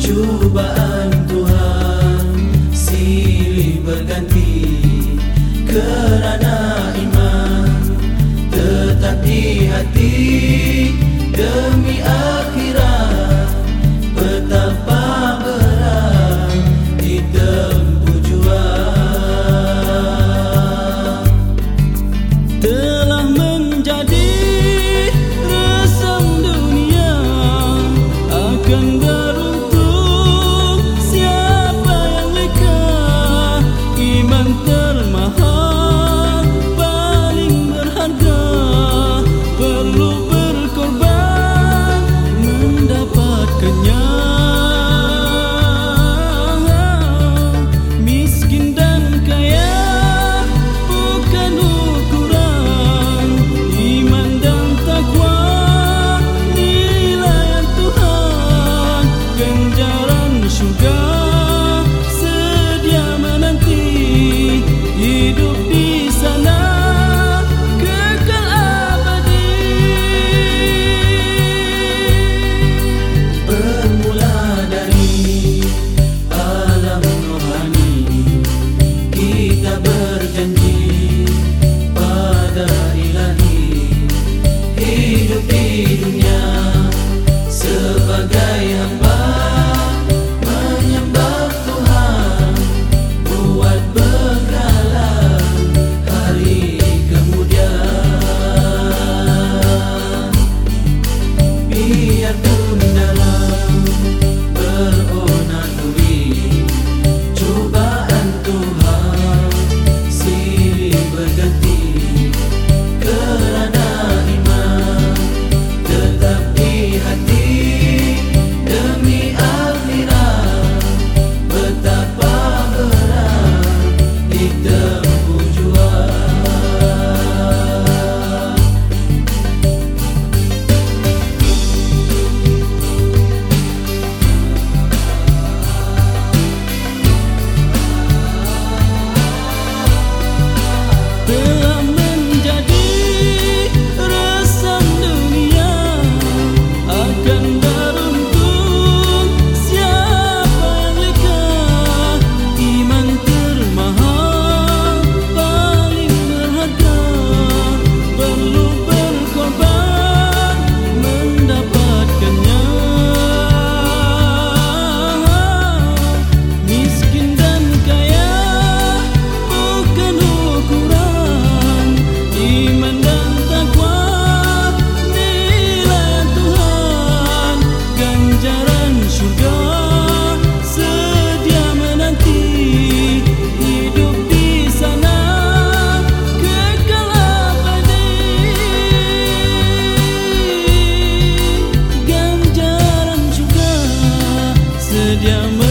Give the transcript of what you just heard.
Cubaan Tuhan silih berganti, kerana iman tetap di hati. Demi akhirat betapa berat ditempuh juang. Telah menjadi resam dunia, akan beruntung siapa yang leka. Iman termahal, paling berharga, perlu berkorban mendapatkannya. Miskin dan kaya bukan ukuran, iman dan takwa nilai Tuhan. Ganjaran syurga sedia menanti, hidup di sana kekal abadi. Bermula dari alam rohani, kita berjanji pada Ilahi, hidup di dunia sebagai hamba, menyembah Tuhan, buat bekalan hari kemudian. Biarpun dalam berona duri, cubaan Tuhan silih berganti, kerana iman tetap di hati. Demi akhirat betapa berat ditempuh juang. Telah menjadi resam dunia, akan beruntung siapa yang leka. Iman termahal, paling berharga, perlu berkorban mendapatkannya. Miskin dan kaya bukan ukuran, iman dan takwa nilai Tuhan. Ganjaran syurga sedia menanti, hidup di sana kekal abadi. Ganjaran syurga sedia menanti.